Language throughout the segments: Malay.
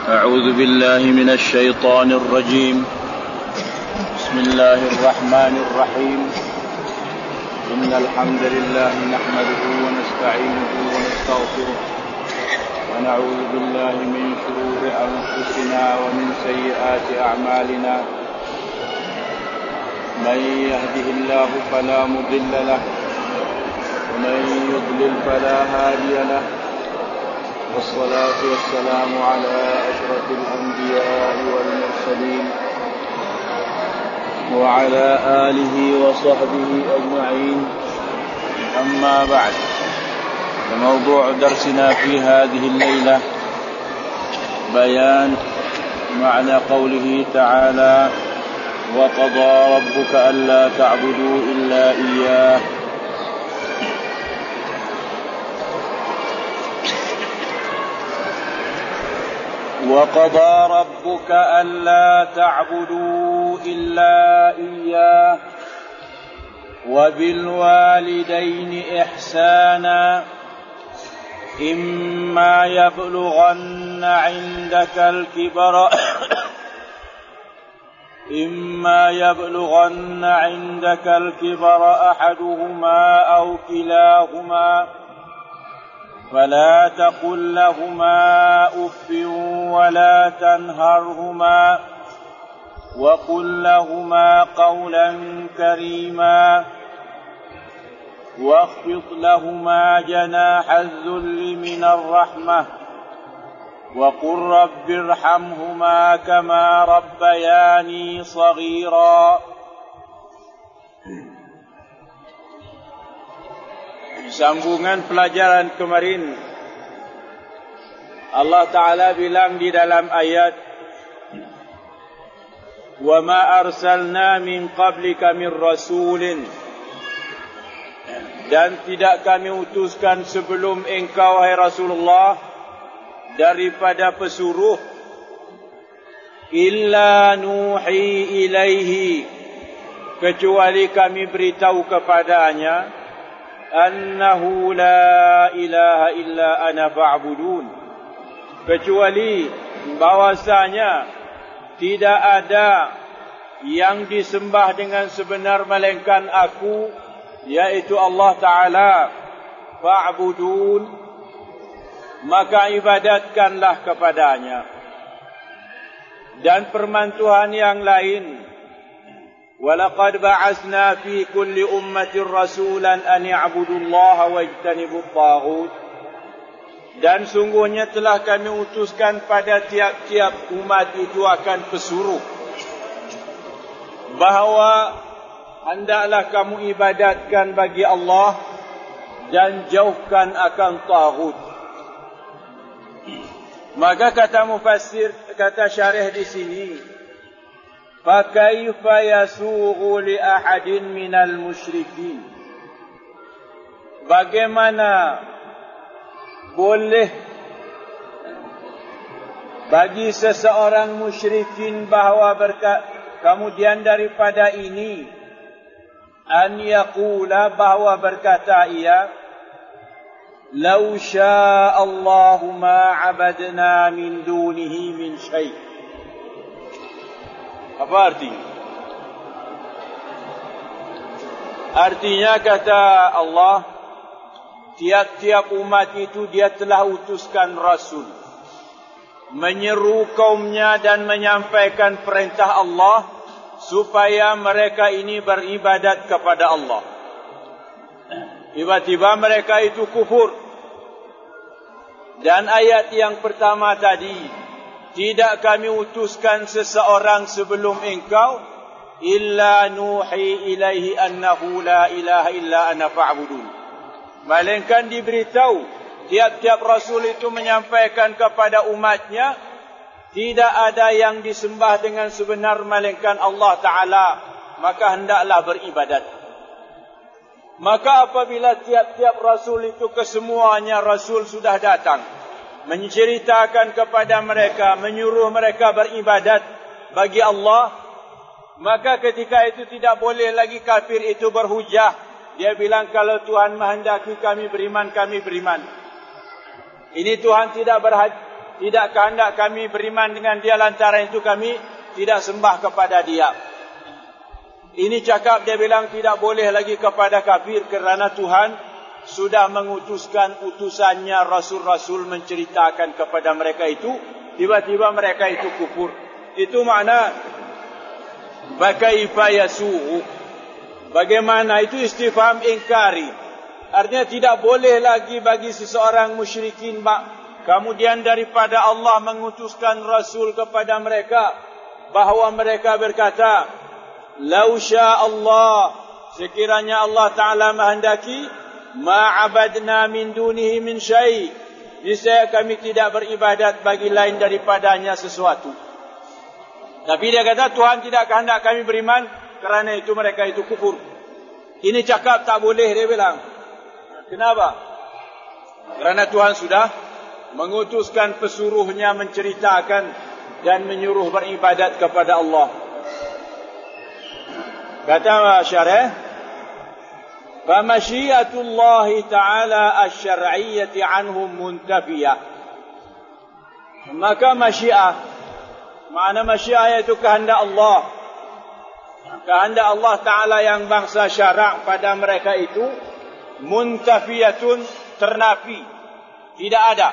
أعوذ بالله من الشيطان الرجيم. بسم الله الرحمن الرحيم. إن الحمد لله نحمده ونستعينه ونستغفره ونعوذ بالله من شرور أنفسنا ومن سيئات أعمالنا. من يهده الله فلا مضل له ومن يضلل فلا هادي له. والصلاة والسلام على أشرف الأنبياء والمرسلين وعلى آله وصحبه أجمعين. أما بعد، فموضوع درسنا في هذه الليلة بيان معنى قوله تعالى: وقضى ربك ألا تعبدوا إلا إياه. وقضى ربك ألا تعبدوا إلا إياه وبالوالدين إحسانا إما يبلغن عندك الكبر أحدهما أو كلاهما فلا تقل لهما أف ولا تنهرهما وقل لهما قولا كريما واخفض لهما جناح الذل من الرحمة وقل رب ارحمهما كما ربياني صغيرا. Sambungan pelajaran kemarin, Allah Ta'ala bilang di dalam ayat, wa ma arsalna min qablika min rasulin, dan tidak kami utuskan sebelum engkau, hai Rasulullah, daripada pesuruh, illa nuhi ilaihi, kecuali kami beritahu kepadanya, annahu la ilaha illa ana fa'budun, kecuali bahwasanya tidak ada yang disembah dengan sebenar melainkan aku, yaitu Allah Ta'ala. Fa'budun, maka ibadatkanlah kepadanya. Dan firman Tuhan yang lain, وَلَقَدْ بَعَثْنَا فِي كُلِّ أُمَّةٍ رَسُولًا أَنِ اعْبُدُوا اللَّهَ وَاجْتَنِبُوا الطَّاغُوتَ, dan sungguhnya telah kami utuskan pada tiap-tiap umat itu akan pesuruh bahawa hendaklah kamu ibadatkan bagi Allah dan jauhkan akan taghut. Maka kata mufassir, kata syarih di sini, فَكَيْفَ يَسُوغُ لِأَحَدٍ مِنَ الْمُشْرِكِينَ, bagaimana boleh bagi seseorang musyrikin bahawa kemudian daripada ini, an yaqula, bahawa berkata ia, law syaa Allahu ma 'abadna min dunihi min syai'. Apa artinya? Artinya, kata Allah, tiap-tiap umat itu dia telah utuskan Rasul, menyeru kaumnya dan menyampaikan perintah Allah supaya mereka ini beribadat kepada Allah. Tiba-tiba mereka itu kufur. Dan ayat yang pertama tadi, tidak kami utuskan seseorang sebelum engkau, illa nuhi ilaihi annahu la ilaha illa ana fa'budun, melainkan diberitahu tiap-tiap Rasul itu menyampaikan kepada umatnya, tidak ada yang disembah dengan sebenar melainkan Allah Ta'ala, maka hendaklah beribadat. Maka apabila tiap-tiap Rasul itu kesemuanya Rasul sudah datang menceritakan kepada mereka, menyuruh mereka beribadat bagi Allah, maka ketika itu tidak boleh lagi kafir itu berhujah. Dia bilang, kalau Tuhan menghendaki kami beriman, kami beriman. Ini Tuhan tidak tidak kehendak kami beriman dengan dia, lantaran itu kami tidak sembah kepada dia. Ini cakap dia bilang tidak boleh lagi kepada kafir, kerana Tuhan sudah mengutuskan utusannya Rasul-Rasul menceritakan kepada mereka itu, tiba-tiba mereka itu kufur. Itu makna bakaifa yasu'u. Bagaimana itu istifham ingkari. Artinya tidak boleh lagi bagi seseorang musyrikin kemudian daripada Allah mengutuskan Rasul kepada mereka, bahawa mereka berkata, "Lau syaa Allah, sekiranya Allah Ta'ala menghendaki, ma'abadna min dunihi min syai', niscaya kami tidak beribadat bagi lain daripadanya sesuatu." Tapi dia kata Tuhan tidak kehendak kami beriman, kerana itu mereka itu kufur. Ini cakap tak boleh, dia bilang. Kenapa? Kerana Tuhan sudah mengutuskan pesuruhnya menceritakan dan menyuruh beribadat kepada Allah. Kata syarih, فَمَشِيَةُ اللَّهِ تَعَالَى الشَّرْعِيَّةِ عَنْهُمْ مُنْتَفِيَةً. Maka masyiah, makna masyiah iaitu kehendak Allah. Kehendak Allah Ta'ala yang bangsa syarak pada mereka itu muntafiyatun, ternafi, tidak ada.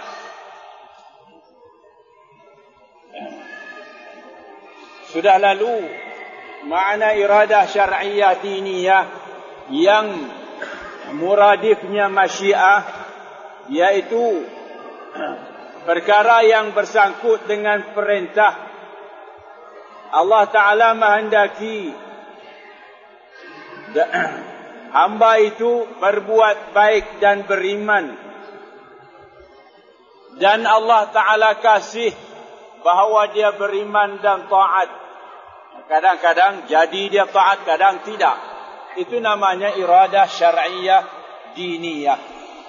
Sudah lalu makna iradah syar'iyah diniyah yang muradifnya masyiah, yaitu perkara yang bersangkut dengan perintah. Allah Ta'ala menghendaki hamba itu berbuat baik dan beriman, dan Allah Ta'ala kasih bahawa dia beriman dan taat. Kadang-kadang jadi dia taat, kadang tidak. Itu namanya iradah syar'iyah diniyah.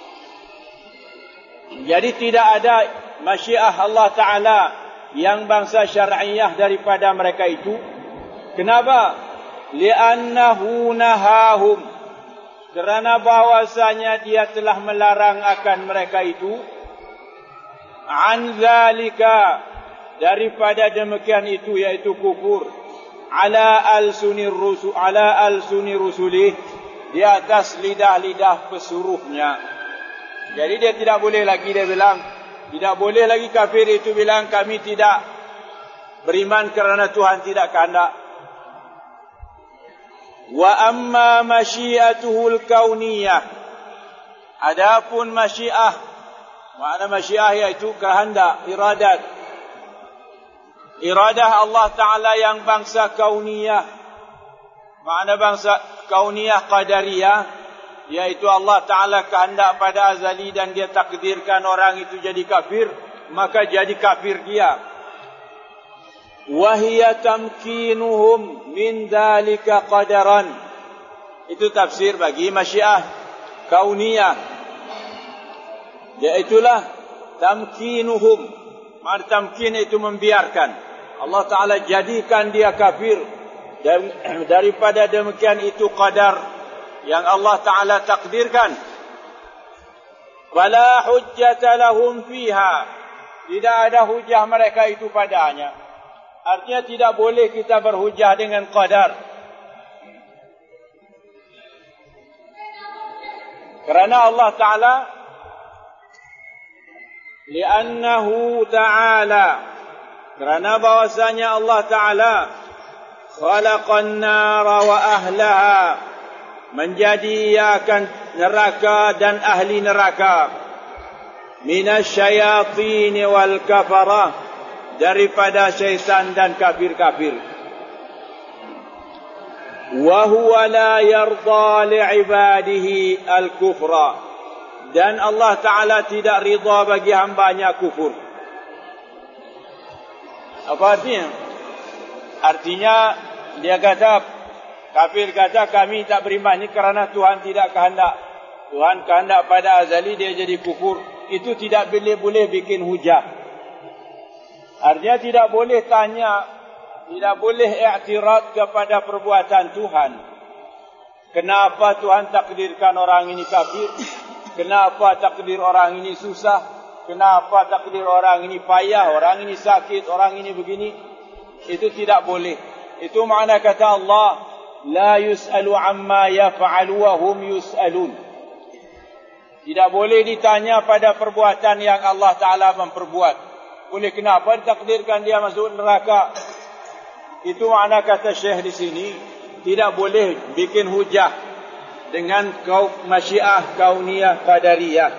Jadi tidak ada masyiah Allah Ta'ala yang bangsa syar'iyah daripada mereka itu. Kenapa? Li'annahu nahahum, kerana bahwasanya dia telah melarang akan mereka itu, an zalika, daripada demikian itu, yaitu kufur, ala al-sunir rusulih, di atas lidah-lidah pesuruhnya. Jadi dia tidak boleh lagi, dia bilang tidak boleh lagi kafir itu bilang kami tidak beriman kerana Tuhan tidak kehendak. Wa amma masyiatuhul kauniyah, adapun masyiah, makna masyiah iaitu kehendak, iradat. Iradah Allah Ta'ala yang bangsa kauniyah, makna bangsa kauniyah qadariyah, yaitu Allah Ta'ala kehendak pada azali dan dia takdirkan orang itu jadi kafir, maka jadi kafir dia. Wahia tamkinuhum min dhalika qadaran. Itu tafsir bagi masyiah kauniyah, yaitulah tamkinuhum. Makna tamkin itu membiarkan. Allah Ta'ala jadikan dia kafir, dan daripada demikian itu qadar yang Allah Ta'ala takdirkan. Wala hujjata lahum fiha, tidak ada hujah mereka itu padanya. Artinya tidak boleh kita berhujah dengan qadar, kerana Allah Ta'ala, li'annahu ta'ala, kerana bahwasanya Allah Ta'ala khalaqan nara wa ahlaha, menjadikan neraka dan ahli neraka, minasyayatin wal kafarah, daripada syaitan dan kafir-kafir. Wa huwa la yarda li'ibadihi al-kufra, dan Allah Ta'ala tidak ridha bagi hambanya kufur. Apa artinya? Artinya dia kata, kafir kata kami tak beriman ini kerana Tuhan tidak kehendak. Tuhan kehendak pada azali dia jadi kufur. Itu tidak boleh bikin hujah. Artinya tidak boleh tanya, tidak boleh i'tirad kepada perbuatan Tuhan. Kenapa Tuhan takdirkan orang ini kafir? Kenapa takdir orang ini susah? kenapa takdir orang ini payah, orang ini sakit, orang ini begini. Itu tidak boleh. Itu makna kata Allah, la yus'alu amma yaf'alu wa hum yus'alun. Tidak boleh ditanya pada perbuatan yang Allah Ta'ala memperbuat. Boleh kenapa ditakdirkan dia masuk neraka? Itu makna kata Syekh di sini. Tidak boleh bikin hujah dengan masyiah kauniyah qadariyah.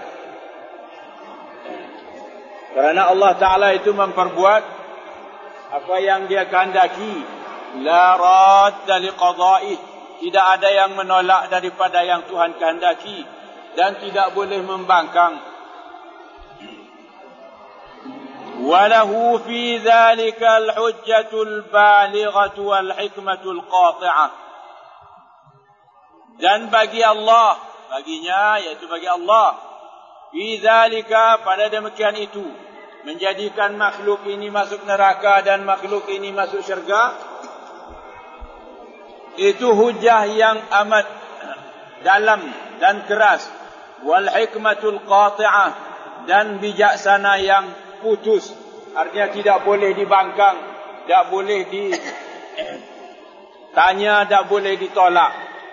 Kerana Allah Ta'ala itu memperbuat apa yang dia kehendaki. La radda liqada'ih. Tidak ada yang menolak daripada yang Tuhan kehendaki. Dan tidak boleh membangkang. Walahu fi dhalika al-hujjatul balighatu wal-hikmatul qati'ah. Dan bagi Allah, baginya iaitu bagi Allah, fi dhalika, pada demikian itu, menjadikan makhluk ini masuk neraka dan makhluk ini masuk syurga, itu hujah yang amat dalam dan keras. Wal hikmatul qati'ah, dan bijaksana yang putus. Artinya tidak boleh dibangkang, tidak boleh ditanya, tidak boleh ditolak.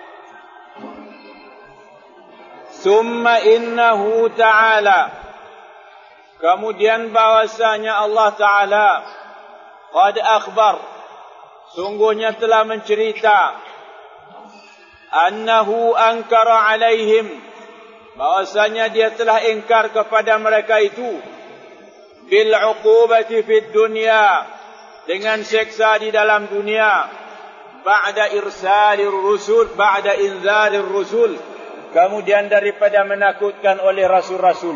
Summa innahu ta'ala, kemudian bahwasanya Allah Ta'ala qad akhbar, sungguhnya telah mencerita, annahu ankara alaihim, bahwasanya dia telah ingkar kepada mereka itu, bil uqubati fid dunya, dengan seksa di dalam dunia, ba'da irsalir rusul, ba'da inzarir rusul, kemudian daripada menakutkan oleh rasul-rasul.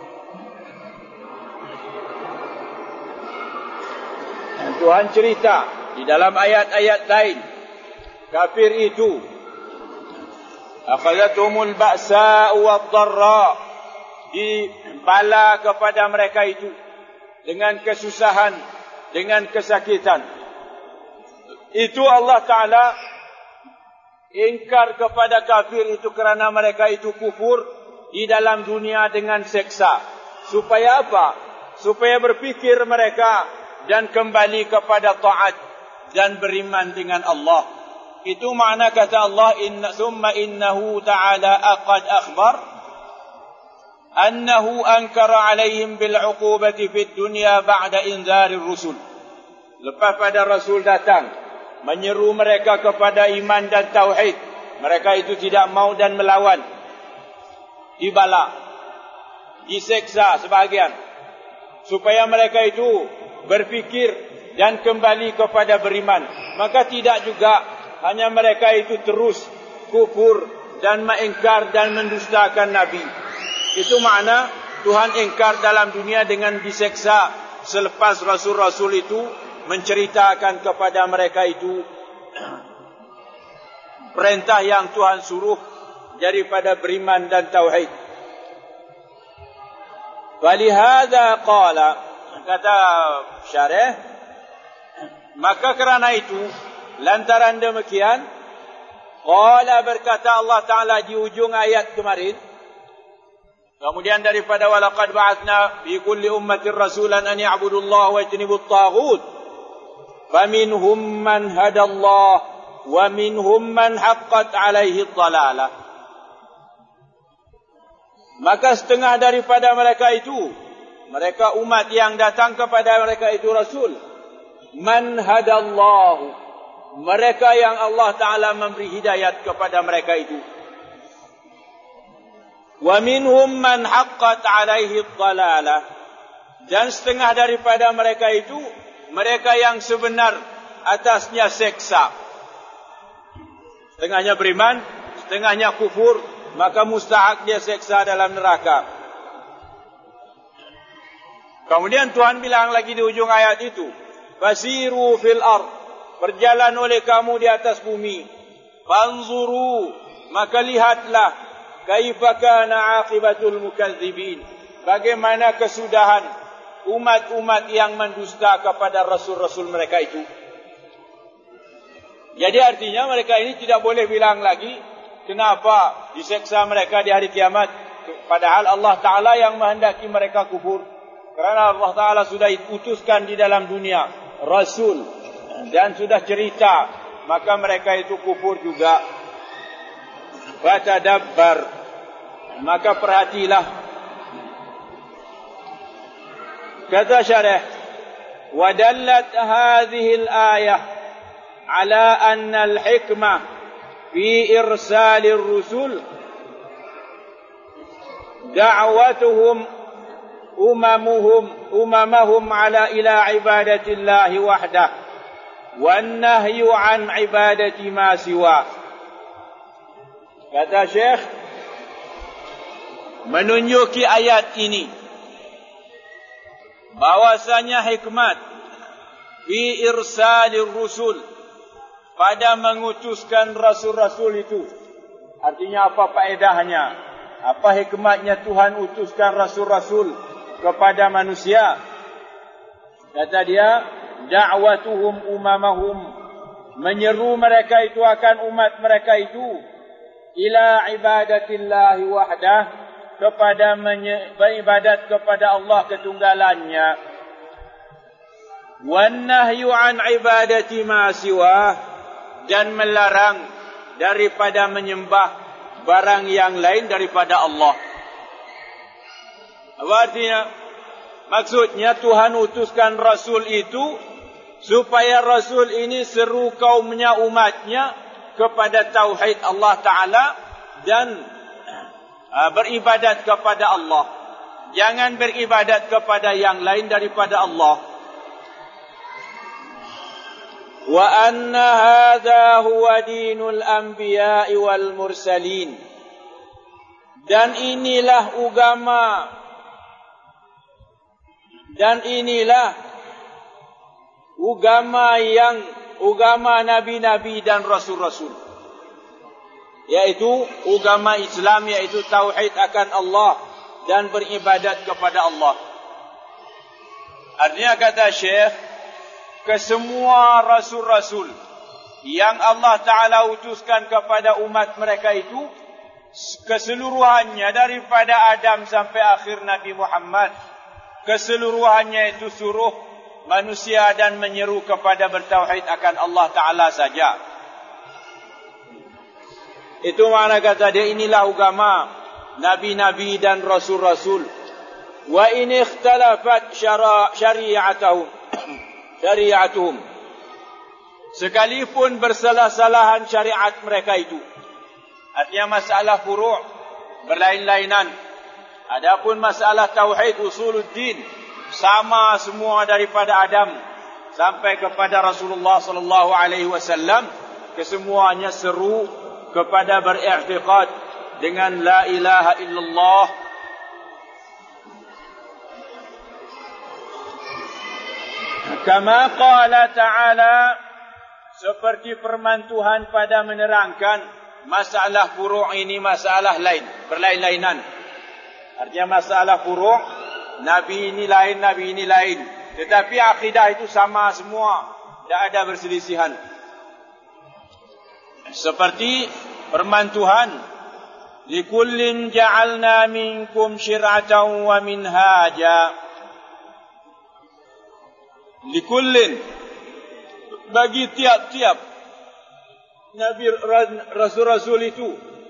Tuhan cerita di dalam ayat-ayat lain, kafir itu akhadathumul ba'sa'u wad-dharra, dibala kepada mereka itu dengan kesusahan, dengan kesakitan. Itu Allah Ta'ala ingkar kepada kafir itu kerana mereka itu kufur di dalam dunia dengan seksa. Supaya apa? Supaya berfikir mereka dan kembali kepada taat dan beriman dengan Allah. Itu makna kata Allah, summa innahu ta'ala qad akhbar annahu ankara alaihim bil uqubati fid dunya ba'da inzarir rusul. Lepas pada rasul datang menyeru mereka kepada iman dan tauhid, mereka itu tidak mau dan melawan, dibala, diseksa sebahagian, supaya mereka itu berfikir dan kembali kepada beriman. Maka tidak juga hanya mereka itu terus kufur dan mengingkar dan mendustakan Nabi. Itu makna Tuhan ingkar dalam dunia dengan diseksa, selepas rasul-rasul itu menceritakan kepada mereka itu perintah yang Tuhan suruh daripada beriman dan tauhid. Walihada qala, kata syarih, maka kerana itu, lantaran demikian, qala, berkata Allah Ta'ala di ujung ayat kemarin, kemudian daripada walaqad ba'athna fi kulli ummatin rasulan an ya'budullaha wa yajtanibut taghut faminhum man hadallah wa minhum man haqqat alaihi dhalalah. Maka setengah daripada mereka itu, mereka umat yang datang kepada mereka itu rasul, man hadallahu, mereka yang Allah Ta'ala memberi hidayat kepada mereka itu. Wa minhum man haqqat alaihi dhalalah, dan setengah daripada mereka itu, mereka yang sebenar atasnya seksa. Setengahnya beriman, setengahnya kufur, maka mustahak dia seksa dalam neraka. Kemudian Tuhan bilang lagi di ujung ayat itu, fasiru fil ard, berjalan oleh kamu di atas bumi, fanzuru, maka lihatlah, kaifa kana aqibatul mukadzibin, bagaimana kesudahan umat-umat yang mendusta kepada rasul-rasul mereka itu. Jadi artinya mereka ini tidak boleh bilang lagi kenapa diseksa mereka di hari kiamat, padahal Allah Ta'ala yang menghendaki mereka kufur. Kerana Allah Ta'ala sudah utuskan di dalam dunia Rasul dan sudah cerita, maka mereka itu kufur juga. Fatadabbar, maka perhatilah. Kata syarih, ودلت هذه الآية على أن الحكمة في إرسال الرسل دعوتهم أممهم إلى عبادة الله وحده والنهي عن عبادة ما سواه. Kata Syekh, menunjuki ayat ini bahwasanya hikmat fi irsalir rusul, pada mengutuskan rasul-rasul itu. Artinya apa faedahnya? Apa hikmatnya Tuhan utuskan rasul-rasul kepada manusia? Kata dia, da'watuhum umamahum, menyeru mereka itu akan umat mereka itu ila ibadatillahi wahdah, kepada beribadat kepada Allah ketunggalannya. Wan nahyu an ibadati ma siwah, dan melarang daripada menyembah barang yang lain daripada Allah. Apa artinya? Maksudnya Tuhan utuskan Rasul itu supaya Rasul ini seru kaumnya, umatnya kepada tauhid Allah Ta'ala dan beribadat kepada Allah. Jangan beribadat kepada yang lain daripada Allah. Wa anna hadha huwa dinul anbiya'i wal mursalin. Dan inilah agama nabi-nabi dan rasul-rasul, yaitu agama Islam, yaitu tauhid akan Allah dan beribadat kepada Allah. Artinya kata Syekh, kesemua rasul-rasul yang Allah Ta'ala utuskan kepada umat mereka itu, keseluruhannya daripada Adam sampai akhir Nabi Muhammad, keseluruhannya itu suruh manusia dan menyeru kepada bertauhid akan Allah Ta'ala saja. Itu makna kata dia, inilah agama nabi-nabi dan rasul-rasul. Wa in ikhtalafat syari'atuhum, sekalipun bersalah-salahan syariat mereka itu. Artinya masalah furu' berlain-lainan. Adapun masalah tauhid usuluddin sama semua daripada Adam sampai kepada Rasulullah sallallahu alaihi wasallam, kesemuanya seru kepada beriktikad dengan la ilaha illallah. Kama qala ta'ala, seperti firman Tuhan pada menerangkan masalah furu' ini masalah lain, berlain-lainan. Artinya masalah furu', nabi ini lain, nabi ini lain, tetapi akidah itu sama semua, tidak ada berselisihan. Seperti firman Tuhan, likullin ja'alna minkum syir'atan wa minhaja. Likullin, bagi tiap-tiap nabi rasul-rasul itu,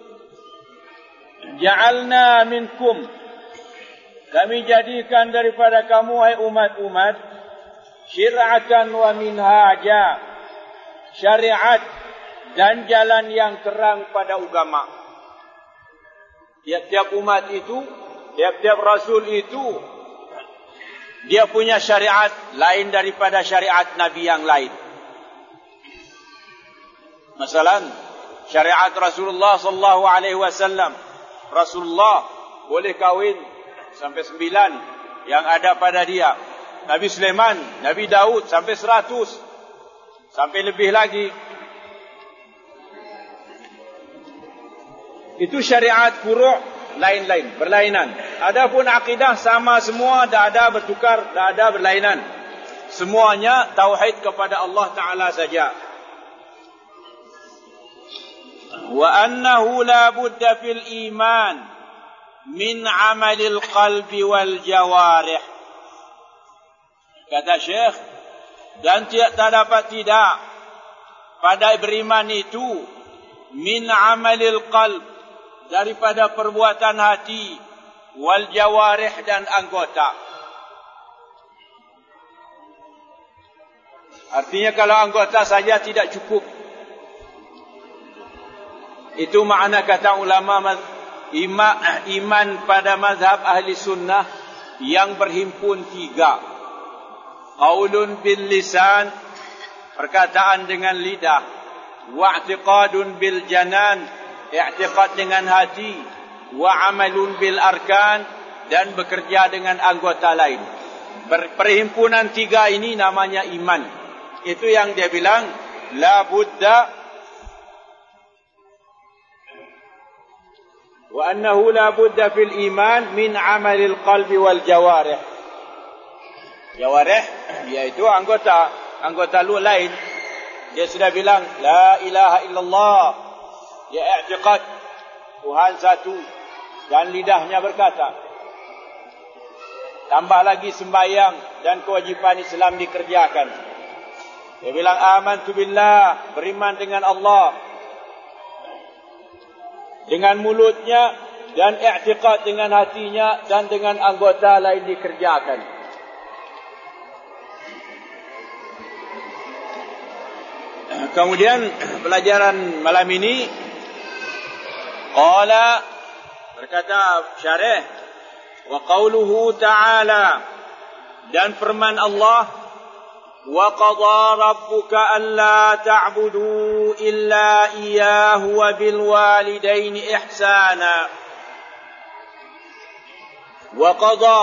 ja'alna minkum, kami jadikan daripada kamu hai umat-umat, syir'atan wa minhaja, syariat dan jalan yang terang pada agama. Tiap-tiap umat itu, tiap-tiap rasul itu, dia punya syariat lain daripada syariat nabi yang lain. Masalan, syariat Rasulullah sallallahu alaihi wasallam, Rasulullah boleh kahwin sampai 9 yang ada pada dia. Nabi Sulaiman, Nabi Daud sampai 100, sampai lebih lagi. Itu syariat furu' lain-lain, berlainan. Adapun akidah sama semua, tak ada bertukar, tak ada berlainan. Semuanya tauhid kepada Allah Ta'ala saja. Wa annahu la budda fil iman min amalil qalbi wal jawarih. Kata Syekh, dan tak dapat tidak pada beriman itu min amalil qalb, daripada perbuatan hati, wal jawarih, dan anggota. Artinya kalau anggota saja tidak cukup. Itu makna kata ulama iman pada mazhab ahli sunnah yang berhimpun 3. Qaulun bil lisan, perkataan dengan lidah. Wa'tiqadun bil janan, i'tiqad dengan hati. Wa amalun bil arkan, dan bekerja dengan anggota lain. Perhimpunan 3 ini namanya iman. Itu yang dia bilang la budda wa annahu la budda fil iman min amalil qalbi wal jawarih. Jawarih iaitu anggota lu lain. Dia sudah bilang la ilaha illallah, dia i'tiqad Tuhan satu, dan lidahnya berkata. Tambah lagi sembahyang dan kewajipan Islam dikerjakan. Dia bilang amantu billah, beriman dengan Allah dengan mulutnya, dan i'tiqad dengan hatinya, dan dengan anggota lain dikerjakan. Kemudian pelajaran malam ini, qala, berkata syarih, wa qauluhu ta'ala, dan firman Allah, wa qadha rabbuka alla ta'budu illa iyyahu wa bil walidaini ihsana. Wa qadha,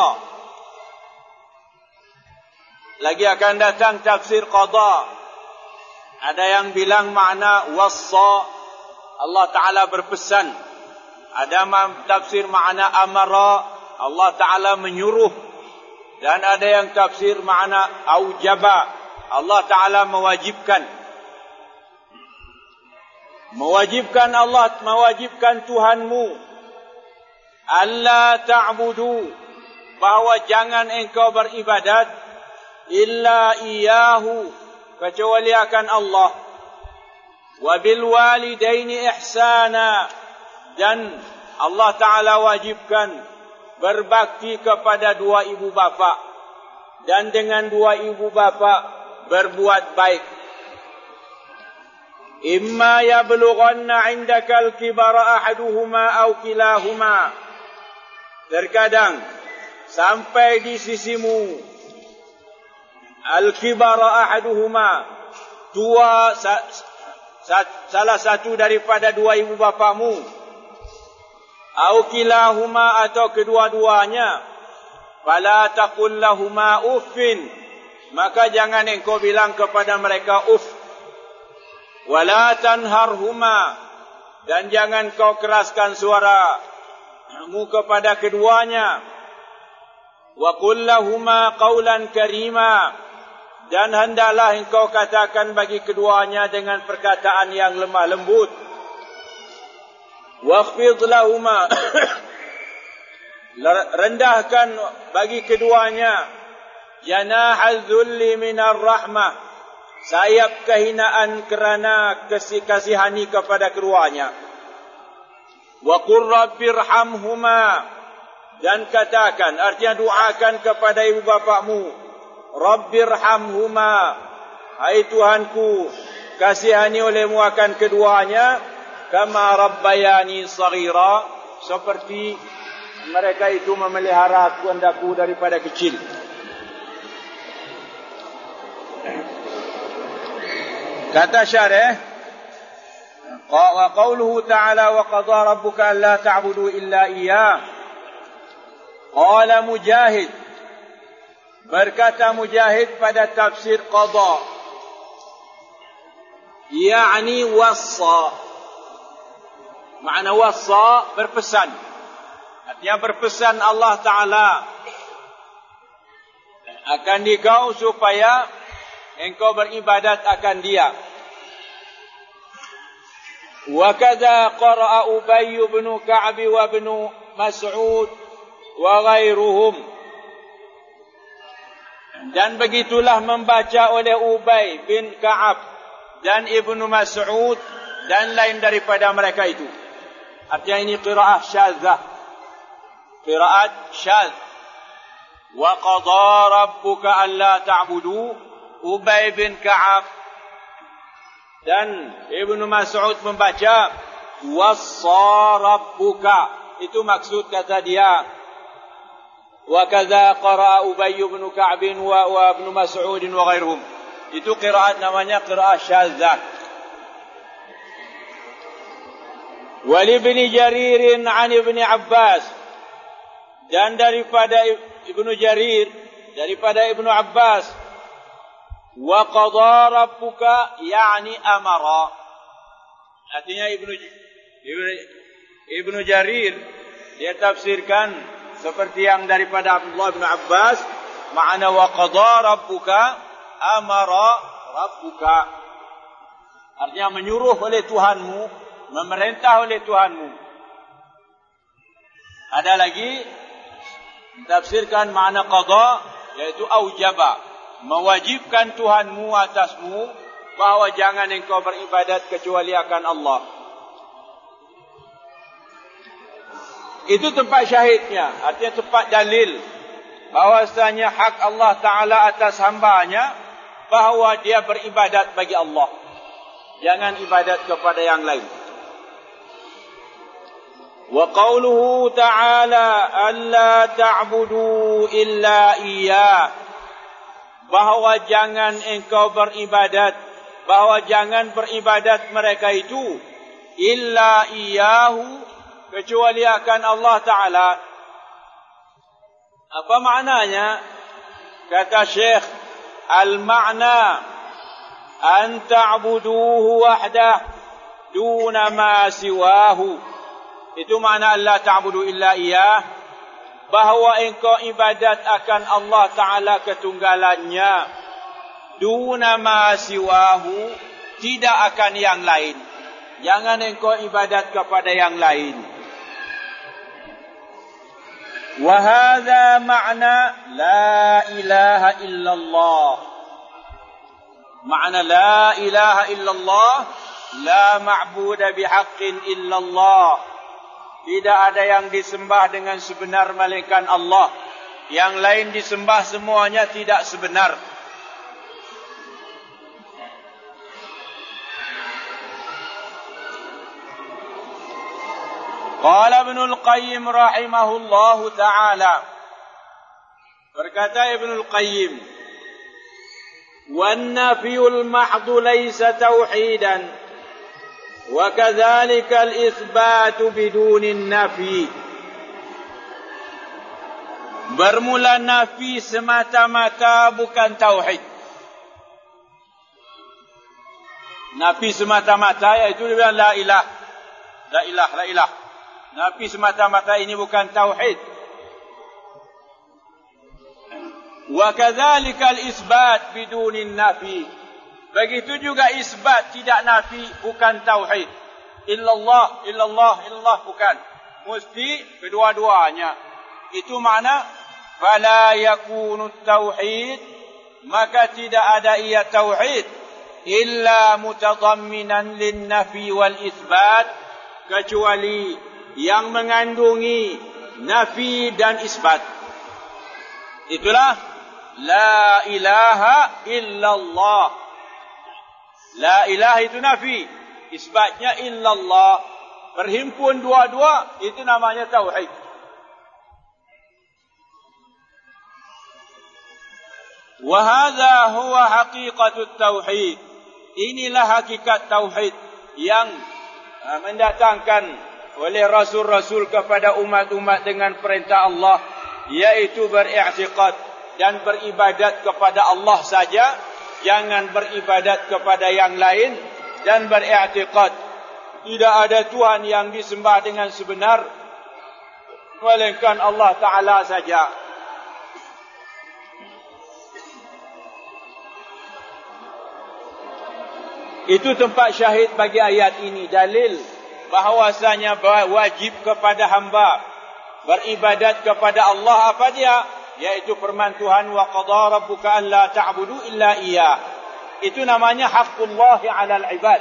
lagi akan datang tafsir qadha. Ada yang bilang makna wassa, Allah Ta'ala berpesan. Ada tafsir makna amara, Allah Ta'ala menyuruh. Dan ada yang tafsir makna aujaba, Allah Ta'ala mewajibkan. Mewajibkan Tuhanmu alla ta'budu, bahawa jangan engkau beribadat illa iyahu, kecuali akan Allah. Wa bil walidaini ihsana, dan Allah Ta'ala wajibkan berbakti kepada 2 ibu bapa, dan dengan 2 ibu bapa berbuat baik. Imma yablughanna 'indaka al-kibara ahaduhuma aw kilahuma, terkadang sampai di sisimu al-kibara ahaduhuma, salah satu daripada 2 ibu bapamu, au kilahuma, atau kedua-duanya, fala taqul lahuma uffin, maka jangan engkau bilang kepada mereka uff. Wala tanharhuma, dan jangan kau keraskan suaramu kepada keduanya. Wa qul lahuma qawlan karima, dan hendaklah engkau katakan bagi keduanya dengan perkataan yang lemah lembut. Wakhfid lahuma, rendahkan bagi keduanya, janahal dhulli minar rahmah, sayap kehinaan kerana kasihani kepada keduanya. Wa qur rabbirhamhuma, dan katakan, artinya doakan kepada ibu bapakmu, Rabbirhamhuma, hai Tuhanku, kasihani olehmu akan keduanya, kama rabbayani saghira, seperti mereka itu memelihara aku hendaku daripada kecil. Kata syarih, wa qawluhu ta'ala wa qadha rabbuka alla ta'budu illa iyyah. Qala Mujahid, berkata Mujahid pada tafsir qadha, yakni wassa. Makna wassa berpesan. Artinya berpesan Allah Ta'ala akan dikau supaya engkau beribadat akan Dia. Wa kadza qara'a Ubay bin Ka'b wa bin Mas'ud wa ghairuhum. Dan begitulah membaca oleh Ubay bin Ka'ab dan Ibnu Mas'ud dan lain daripada mereka itu. Artinya ini qiraah syadzah. Qiraat syadz. Wa qadha rabbuka alla ta'budu. Ubay bin Ka'ab dan Ibnu Mas'ud membaca wassa rabbuka. Itu maksud kata dia. Wa kadza qara'a Ubay bin Ka'ab wa Ibnu Mas'ud wa ghairuhum. Itu qiraat namanya qiraah syadzah. Wa Ibn Jarir an Ibn Abbas, dan daripada Ibnu Jarir daripada Ibnu Abbas, wa qadha rabbuka yani amara. Artinya Ibnu Jarir dia tafsirkan seperti yang daripada Abdullah bin Abbas, makna wa qadha rabbuka amara rabbuka. Artinya menyuruh oleh Tuhanmu, memerintah oleh Tuhanmu. Ada lagi tafsirkan makna qadha, yaitu aujaba, mewajibkan Tuhanmu atasmu bahawa jangan engkau beribadat kecuali akan Allah. Itu tempat syahidnya, artinya tempat dalil bahawasanya hak Allah Ta'ala atas hambanya bahawa dia beribadat bagi Allah, jangan ibadat kepada yang lain. Wa qawluhu ta'ala alla ta'budu illa iyyah, bahawa jangan engkau beribadat, bahawa jangan beribadat mereka itu illa iyyahu, kecuali akan Allah Ta'ala. Apa maknanya? Kata Syekh, al-ma'na an ta'buduhu wahdah duna ma siwahu. Itu makna Allah ta'budu illa iyyah, bahawa engkau ibadat akan Allah Ta'ala ketunggalannya, duna ma siwahu, tidak akan yang lain. Jangan engkau ibadat kepada yang lain. وهذا معنى لا إله إلا الله. معنى لا إله إلا الله لا معبود بحق إلا الله. Tidak ada yang disembah dengan sebenar melainkan Allah. Yang lain disembah semuanya tidak sebenar. Qala Ibnul Qayyim rahimahullahu ta'ala, berkata Ibnul Qayyim, wan nafyul mahdhu laysa tauhidan wa kadzalika al itsbatu bidunin nafi. Bermula nafi semata-mata bukan tauhid. Nafi semata-mata iaitu dia bilang la ilah, la ilah, la ilah. Nafi semata-mata ini bukan tauhid. Wa kadzalika al-isbat bidunin nafi. Begitu juga isbat tidak nafi bukan tauhid. Illallah, illallah, illallah bukan. Mesti kedua-duanya. Itu makna fala yakunu tauhid, maka tidak ada ia tauhid illa mutadamminan lin nafi wal isbat, kecuali yang mengandungi nafi dan isbat. Itulah la ilaha illallah. La ilaha itu nafi, isbatnya illallah. Berhimpun dua-dua, itu namanya tauhid. Wa hadza huwa haqiqatut tauhid. Inilah hakikat tauhid yang mendatangkan oleh rasul-rasul kepada umat-umat dengan perintah Allah, yaitu beriktikad dan beribadat kepada Allah saja, jangan beribadat kepada yang lain, dan beriktikad tidak ada Tuhan yang disembah dengan sebenar melainkan Allah Ta'ala saja. Itu tempat syahid bagi ayat ini, dalil bahawasanya wajib kepada hamba beribadat kepada Allah apa dia? yaitu firman Tuhan, wa qadara rabbuka alla ta'budu illa iyyah. Itu namanya haqqullahi 'alal 'ibad.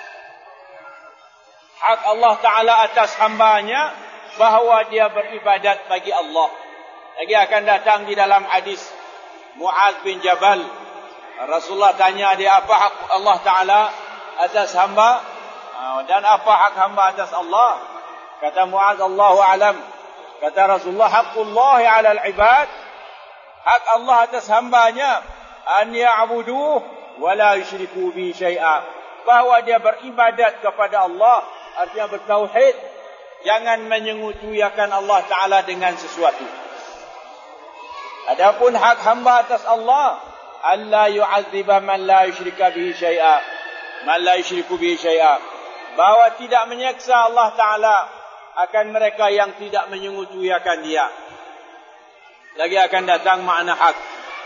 Hak Allah Taala atas hamba-Nya bahawa dia beribadat bagi Allah. Lagi akan datang di dalam hadis Muaz bin Jabal. Rasulullah tanya dia, apa hak Allah Taala atas hamba dan apa hak hamba atas Allah? Kata Muaz, Allahu a'lam. Kata Rasulullah, haqqullahi 'alal 'ibad, hak Allah atas hamba-Nya, an ya'buduh wa la yusyriku bi syai'a, bahawa dia beribadat kepada Allah, artinya bertauhid, jangan menyengutuyakan Allah Taala dengan sesuatu. Adapun hak hamba atas Allah, alla yu'adziba man la yusyrika bihi syai'a, man la yusyriku bihi syai'a, bahawa tidak menyeksa Allah Taala akan mereka yang tidak menyengutuyakan Dia. Lagi akan datang makna hak.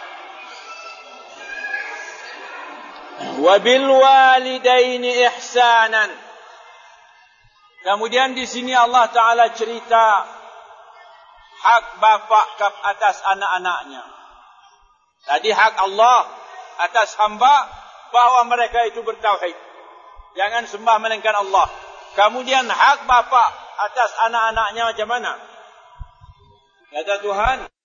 Wa bil walidaini ihsanan. Kemudian di sini Allah Taala cerita hak bapa atas anak-anaknya. Tadi hak Allah atas hamba bahawa mereka itu bertauhid, jangan sembah melainkan Allah. Kemudian hak bapa atas anak-anaknya macam mana? Kata Tuhan,